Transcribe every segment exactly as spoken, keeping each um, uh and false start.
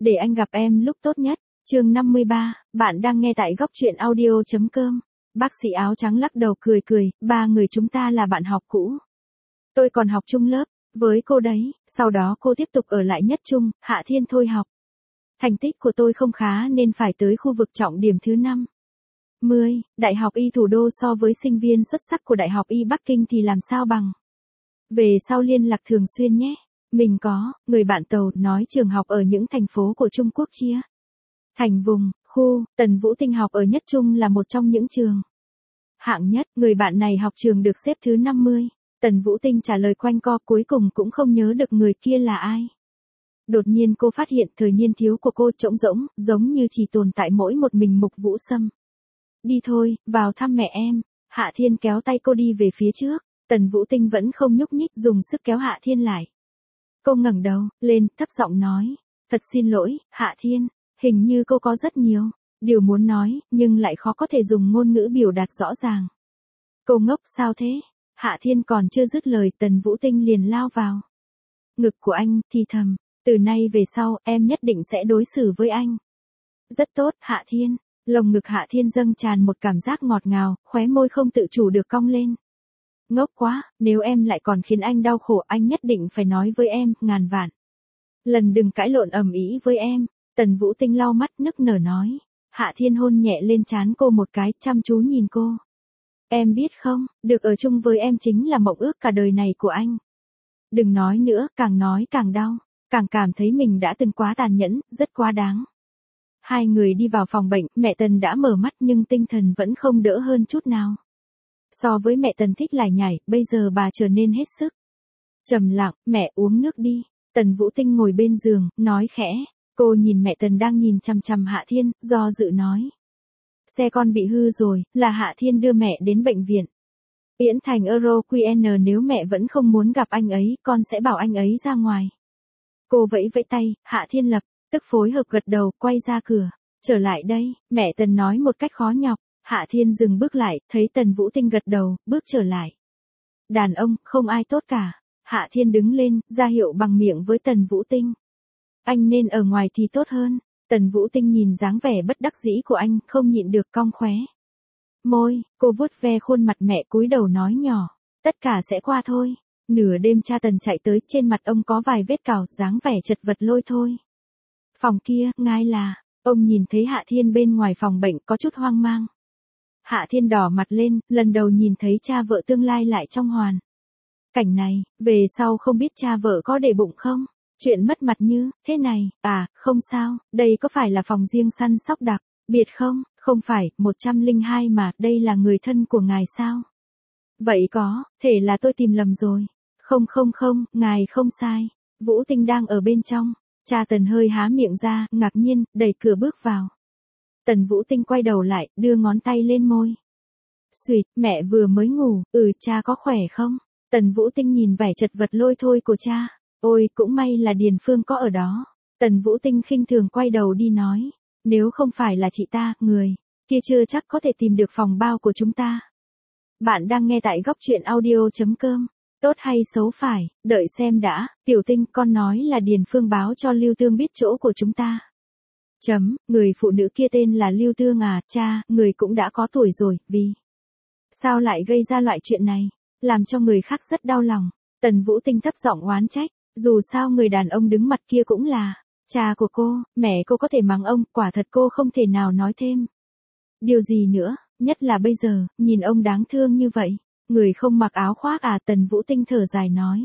để anh gặp em lúc tốt nhất. Chương năm mươi ba, bạn đang nghe tại góc truyện audio chấm com. Bác sĩ áo trắng lắc đầu cười cười, ba người chúng ta là bạn học cũ. Tôi còn học chung lớp với cô đấy, sau đó cô tiếp tục ở lại nhất trung, Hạ Thiên thôi học. Thành tích của tôi không khá nên phải tới khu vực trọng điểm thứ năm. mười, Đại học Y Thủ đô so với sinh viên xuất sắc của Đại học Y Bắc Kinh thì làm sao bằng. Về sau liên lạc thường xuyên nhé. Mình có, người bạn Tàu nói trường học ở những thành phố của Trung Quốc chia thành vùng, khu, Tần Vũ Tinh học ở nhất trung là một trong những trường hạng nhất, người bạn này học trường được xếp thứ năm mươi. Tần Vũ Tinh trả lời quanh co, cuối cùng cũng không nhớ được người kia là ai. Đột nhiên cô phát hiện thời niên thiếu của cô trống rỗng, giống như chỉ tồn tại mỗi một mình Mục Vũ Sâm. Đi thôi, vào thăm mẹ em. Hạ Thiên kéo tay cô đi về phía trước. Tần Vũ Tinh vẫn không nhúc nhích, dùng sức kéo Hạ Thiên lại. Cô ngẩng đầu lên, thấp giọng nói. Thật xin lỗi, Hạ Thiên. Hình như cô có rất nhiều điều muốn nói, nhưng lại khó có thể dùng ngôn ngữ biểu đạt rõ ràng. Cô ngốc sao thế? Hạ Thiên còn chưa dứt lời, Tần Vũ Tinh liền lao vào ngực của anh, thì thầm. Từ nay về sau, em nhất định sẽ đối xử với anh rất tốt, Hạ Thiên. Lồng ngực Hạ Thiên dâng tràn một cảm giác ngọt ngào, khóe môi không tự chủ được cong lên. Ngốc quá, nếu em lại còn khiến anh đau khổ, anh nhất định phải nói với em, ngàn vạn lần đừng cãi lộn ầm ĩ với em. Tần Vũ Tinh lau mắt nức nở nói. Hạ Thiên hôn nhẹ lên trán cô một cái, chăm chú nhìn cô. Em biết không, được ở chung với em chính là mộng ước cả đời này của anh. Đừng nói nữa, càng nói càng đau, càng cảm thấy mình đã từng quá tàn nhẫn, rất quá đáng. Hai người đi vào phòng bệnh, mẹ Tần đã mở mắt nhưng tinh thần vẫn không đỡ hơn chút nào. So với mẹ Tần thích lải nhải, bây giờ bà trở nên hết sức trầm lặng. Mẹ uống nước đi. Tần Vũ Tinh ngồi bên giường, nói khẽ. Cô nhìn mẹ Tần đang nhìn chằm chằm Hạ Thiên, do dự nói. Xe con bị hư rồi, là Hạ Thiên đưa mẹ đến bệnh viện Yễn Thành Euro quy en, nếu mẹ vẫn không muốn gặp anh ấy, con sẽ bảo anh ấy ra ngoài. Cô vẫy vẫy tay, Hạ Thiên lập tức phối hợp gật đầu, quay ra cửa. Trở lại đây, mẹ Tần nói một cách khó nhọc. Hạ Thiên dừng bước lại, thấy Tần Vũ Tinh gật đầu, bước trở lại. Đàn ông, không ai tốt cả. Hạ Thiên đứng lên, ra hiệu bằng miệng với Tần Vũ Tinh. Anh nên ở ngoài thì tốt hơn. Tần Vũ Tinh nhìn dáng vẻ bất đắc dĩ của anh, không nhịn được cong khóe môi. Cô vuốt ve khuôn mặt mẹ, cúi đầu nói nhỏ. Tất cả sẽ qua thôi. Nửa đêm cha Tần chạy tới, trên mặt ông có vài vết cào, dáng vẻ chật vật lôi thôi. Phòng kia, ngay là, ông nhìn thấy Hạ Thiên bên ngoài phòng bệnh, có chút hoang mang. Hạ Thiên đỏ mặt lên, lần đầu nhìn thấy cha vợ tương lai lại trong hoàn cảnh này, về sau không biết cha vợ có để bụng không? Chuyện mất mặt như thế này. À, không sao, đây có phải là phòng riêng săn sóc đặc biệt không? Không phải, một trăm lẻ hai mà, đây là người thân của ngài sao? Vậy có thể là tôi tìm lầm rồi. Không không không, ngài không sai. Vũ Tinh đang ở bên trong. Cha Tần hơi há miệng ra, ngạc nhiên, đẩy cửa bước vào. Tần Vũ Tinh quay đầu lại, đưa ngón tay lên môi. Xuyệt, mẹ vừa mới ngủ, ừ, cha có khỏe không? Tần Vũ Tinh nhìn vẻ chật vật lôi thôi của cha. Ôi, cũng may là Điền Phương có ở đó. Tần Vũ Tinh khinh thường quay đầu đi nói. Nếu không phải là chị ta, người kia chưa chắc có thể tìm được phòng bao của chúng ta. Bạn đang nghe tại góc truyện audio chấm com. Tốt hay xấu phải, đợi xem đã. Tiểu Tinh, con nói là Điền Phương báo cho Lưu Tương biết chỗ của chúng ta. Chấm, người phụ nữ kia tên là Lưu Tương à, cha, người cũng đã có tuổi rồi, vì sao lại gây ra loại chuyện này, làm cho người khác rất đau lòng. Tần Vũ Tinh thấp giọng oán trách, dù sao người đàn ông đứng mặt kia cũng là cha của cô, mẹ cô có thể mắng ông, quả thật cô không thể nào nói thêm điều gì nữa, nhất là bây giờ, nhìn ông đáng thương như vậy. Người không mặc áo khoác à? Tần Vũ Tinh thở dài nói.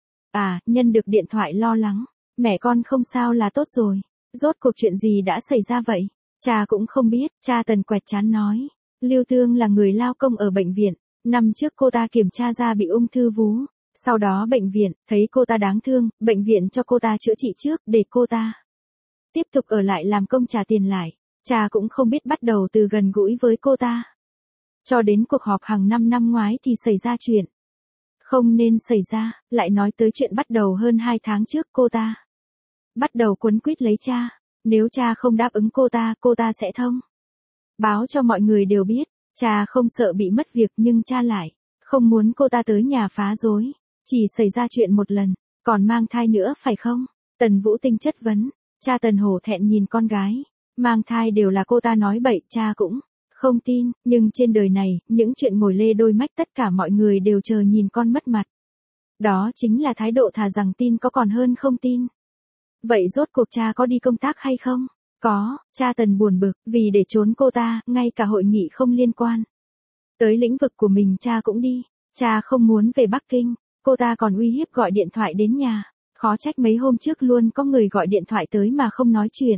À, nhân được điện thoại lo lắng, mẹ con không sao là tốt rồi. Rốt cuộc chuyện gì đã xảy ra vậy? Cha cũng không biết, cha Tần quẹt chán nói. Lưu Tương là người lao công ở bệnh viện, năm trước cô ta kiểm tra ra bị ung thư vú. Sau đó bệnh viện, thấy cô ta đáng thương, bệnh viện cho cô ta chữa trị trước, để cô ta tiếp tục ở lại làm công trả tiền lại. Cha cũng không biết bắt đầu từ gần gũi với cô ta. Cho đến cuộc họp hàng năm năm ngoái thì xảy ra chuyện không nên xảy ra, lại nói tới chuyện bắt đầu hơn hai tháng trước cô ta bắt đầu quấn quýt lấy cha. Nếu cha không đáp ứng cô ta, cô ta sẽ thông báo cho mọi người đều biết. Cha không sợ bị mất việc nhưng cha lại không muốn cô ta tới nhà phá rối. Chỉ xảy ra chuyện một lần, còn mang thai nữa phải không? Tần Vũ Tinh chất vấn. Cha Tần hổ thẹn nhìn con gái, mang thai đều là cô ta nói bậy, cha cũng không tin, nhưng trên đời này, những chuyện ngồi lê đôi mách tất cả mọi người đều chờ nhìn con mất mặt. Đó chính là thái độ thà rằng tin có còn hơn không tin. Vậy rốt cuộc cha có đi công tác hay không? Có, cha Tần buồn bực, vì để trốn cô ta, ngay cả hội nghị không liên quan tới lĩnh vực của mình cha cũng đi. Cha không muốn về Bắc Kinh, cô ta còn uy hiếp gọi điện thoại đến nhà. Khó trách mấy hôm trước luôn có người gọi điện thoại tới mà không nói chuyện.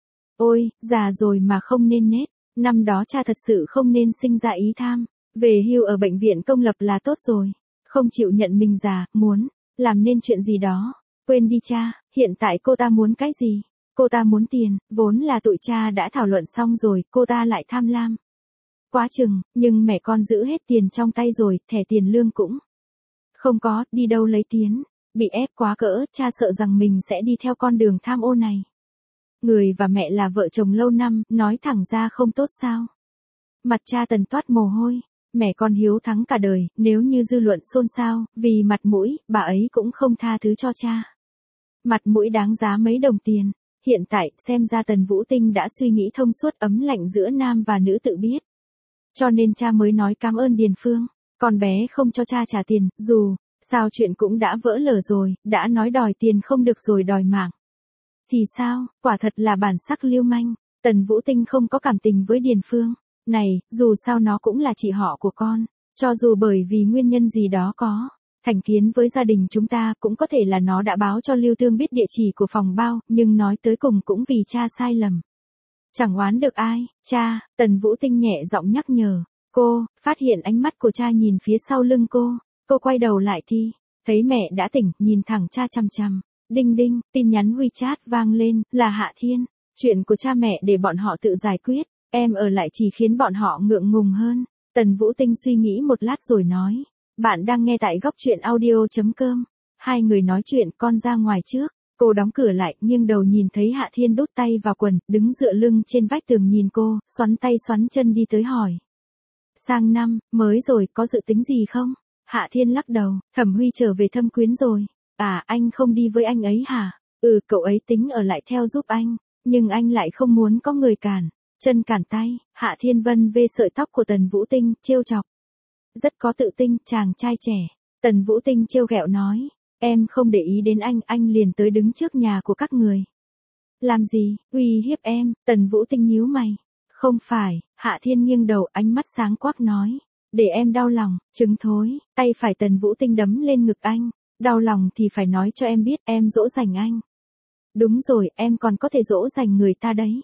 Ôi, già rồi mà không nên nết. Năm đó cha thật sự không nên sinh ra ý tham. Về hưu ở bệnh viện công lập là tốt rồi. Không chịu nhận mình già, muốn làm nên chuyện gì đó. Quên đi cha, hiện tại cô ta muốn cái gì? Cô ta muốn tiền, vốn là tụi cha đã thảo luận xong rồi, cô ta lại tham lam quá chừng, nhưng mẹ con giữ hết tiền trong tay rồi, thẻ tiền lương cũng không có, đi đâu lấy tiền, bị ép quá cỡ, cha sợ rằng mình sẽ đi theo con đường tham ô này. Người và mẹ là vợ chồng lâu năm, nói thẳng ra không tốt sao? Mặt cha Tần toát mồ hôi, mẹ con hiếu thắng cả đời, nếu như dư luận xôn xao, vì mặt mũi, bà ấy cũng không tha thứ cho cha. Mặt mũi đáng giá mấy đồng tiền. Hiện tại, xem ra Tần Vũ Tinh đã suy nghĩ thông suốt, ấm lạnh giữa nam và nữ tự biết. Cho nên cha mới nói cảm ơn Điền Phương. Con bé không cho cha trả tiền, dù sao chuyện cũng đã vỡ lở rồi, đã nói đòi tiền không được rồi đòi mạng. Thì sao, quả thật là bản sắc lưu manh. Tần Vũ Tinh không có cảm tình với Điền Phương. Này, dù sao nó cũng là chị họ của con. Cho dù bởi vì nguyên nhân gì đó có thành kiến với gia đình chúng ta, cũng có thể là nó đã báo cho Lưu Thương biết địa chỉ của phòng bao, nhưng nói tới cùng cũng vì cha sai lầm. Chẳng oán được ai, cha, Tần Vũ Tinh nhẹ giọng nhắc nhở. Cô, phát hiện ánh mắt của cha nhìn phía sau lưng cô. Cô quay đầu lại thì, thấy mẹ đã tỉnh, nhìn thẳng cha chằm chằm. Đinh đinh, tin nhắn WeChat vang lên, là Hạ Thiên. Chuyện của cha mẹ để bọn họ tự giải quyết, em ở lại chỉ khiến bọn họ ngượng ngùng hơn. Tần Vũ Tinh suy nghĩ một lát rồi nói. Bạn đang nghe tại góc truyện audio.com. Hai người nói chuyện, con ra ngoài trước. Cô đóng cửa lại, nghiêng đầu nhìn thấy Hạ Thiên đút tay vào quần, đứng dựa lưng trên vách tường nhìn cô, xoắn tay xoắn chân đi tới hỏi. Sang năm, mới rồi, có dự tính gì không? Hạ Thiên lắc đầu, Thẩm Huy trở về thâm quyến rồi. À, anh không đi với anh ấy hả? Ừ, cậu ấy tính ở lại theo giúp anh, nhưng anh lại không muốn có người cản chân cản tay. Hạ Thiên vân vê sợi tóc của Tần Vũ Tinh, trêu chọc. Rất có tự tin, chàng trai trẻ. Tần Vũ Tinh trêu ghẹo nói, em không để ý đến anh, anh liền tới đứng trước nhà của các người. Làm gì, uy hiếp em? Tần Vũ Tinh nhíu mày. Không phải, Hạ Thiên nghiêng đầu, ánh mắt sáng quắc nói, để em đau lòng, trứng thối. Tay phải Tần Vũ Tinh đấm lên ngực anh, đau lòng thì phải nói cho em biết, em dỗ dành anh. Đúng rồi, em còn có thể dỗ dành người ta đấy.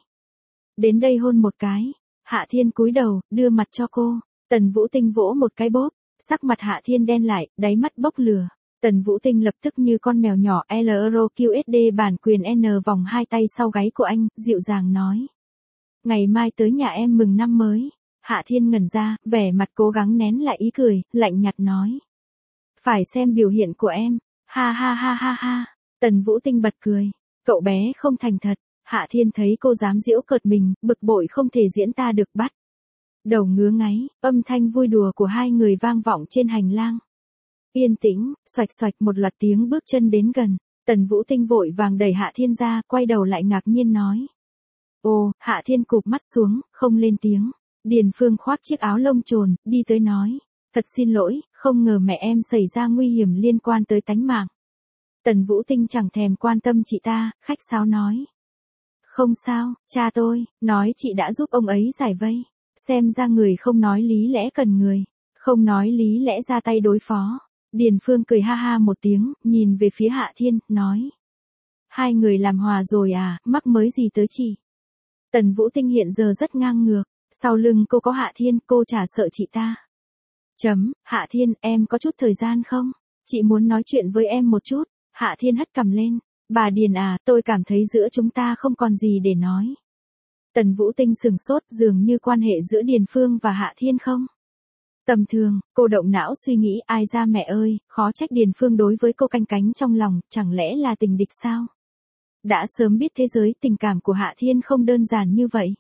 Đến đây hôn một cái. Hạ Thiên cúi đầu, đưa mặt cho cô. Tần Vũ Tinh vỗ một cái bóp, sắc mặt Hạ Thiên đen lại, đáy mắt bốc lửa. Tần Vũ Tinh lập tức như con mèo nhỏ L Euro Q S D bản quyền N vòng hai tay sau gáy của anh, dịu dàng nói. Ngày mai tới nhà em mừng năm mới. Hạ Thiên ngẩn ra, vẻ mặt cố gắng nén lại ý cười, lạnh nhạt nói. Phải xem biểu hiện của em. Ha ha ha ha ha. Tần Vũ Tinh bật cười. Cậu bé không thành thật. Hạ Thiên thấy cô dám giễu cợt mình, bực bội không thể diễn ta được bắt. Đầu ngứa ngáy, âm thanh vui đùa của hai người vang vọng trên hành lang. Yên tĩnh, xoạch xoạch một loạt tiếng bước chân đến gần. Tần Vũ Tinh vội vàng đẩy Hạ Thiên ra, quay đầu lại ngạc nhiên nói. Ồ, Hạ Thiên cụp mắt xuống, không lên tiếng. Điền Phương khoác chiếc áo lông trồn, đi tới nói. Thật xin lỗi, không ngờ mẹ em xảy ra nguy hiểm liên quan tới tánh mạng. Tần Vũ Tinh chẳng thèm quan tâm chị ta, khách sáo nói. Không sao, cha tôi, nói chị đã giúp ông ấy giải vây. Xem ra người không nói lý lẽ cần người, không nói lý lẽ ra tay đối phó. Điền Phương cười ha ha một tiếng, nhìn về phía Hạ Thiên, nói. Hai người làm hòa rồi à, mắc mới gì tới chị? Tần Vũ Tinh hiện giờ rất ngang ngược, sau lưng cô có Hạ Thiên, cô chả sợ chị ta. Chấm, Hạ Thiên, em có chút thời gian không? Chị muốn nói chuyện với em một chút. Hạ Thiên hất cằm lên. Bà Điền à, tôi cảm thấy giữa chúng ta không còn gì để nói. Tần Vũ Tinh sừng sốt, dường như quan hệ giữa Điền Phương và Hạ Thiên không tầm thường. Cô động não suy nghĩ, ai ra mẹ ơi, khó trách Điền Phương đối với cô canh cánh trong lòng, chẳng lẽ là tình địch sao? Đã sớm biết thế giới tình cảm của Hạ Thiên không đơn giản như vậy.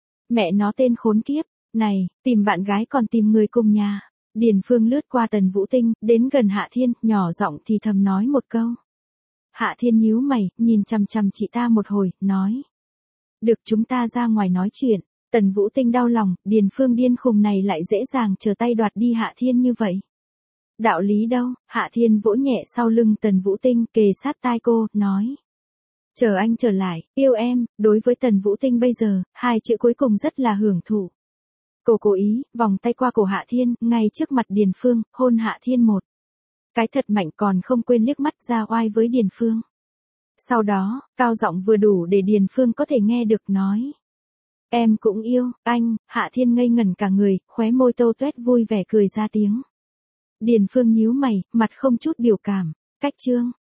Mẹ nó tên khốn kiếp, này, tìm bạn gái còn tìm người cùng nhà. Điền Phương lướt qua Tần Vũ Tinh, đến gần Hạ Thiên, nhỏ giọng thì thầm nói một câu. Hạ Thiên nhíu mày, nhìn chằm chằm chị ta một hồi, nói. Được, chúng ta ra ngoài nói chuyện. Tần Vũ Tinh đau lòng, Điền Phương điên khùng này lại dễ dàng trở tay đoạt đi Hạ Thiên như vậy. Đạo lý đâu? Hạ Thiên vỗ nhẹ sau lưng Tần Vũ Tinh, kề sát tai cô, nói. Chờ anh trở lại, yêu em. Đối với Tần Vũ Tinh bây giờ, hai chữ cuối cùng rất là hưởng thụ. Cô cố ý, vòng tay qua cổ Hạ Thiên, ngay trước mặt Điền Phương, hôn Hạ Thiên một cái thật mạnh, còn không quên liếc mắt ra oai với Điền Phương. Sau đó, cao giọng vừa đủ để Điền Phương có thể nghe được, nói. Em cũng yêu, anh. Hạ Thiên ngây ngẩn cả người, khóe môi tô toét vui vẻ cười ra tiếng. Điền Phương nhíu mày, mặt không chút biểu cảm. Cách chương.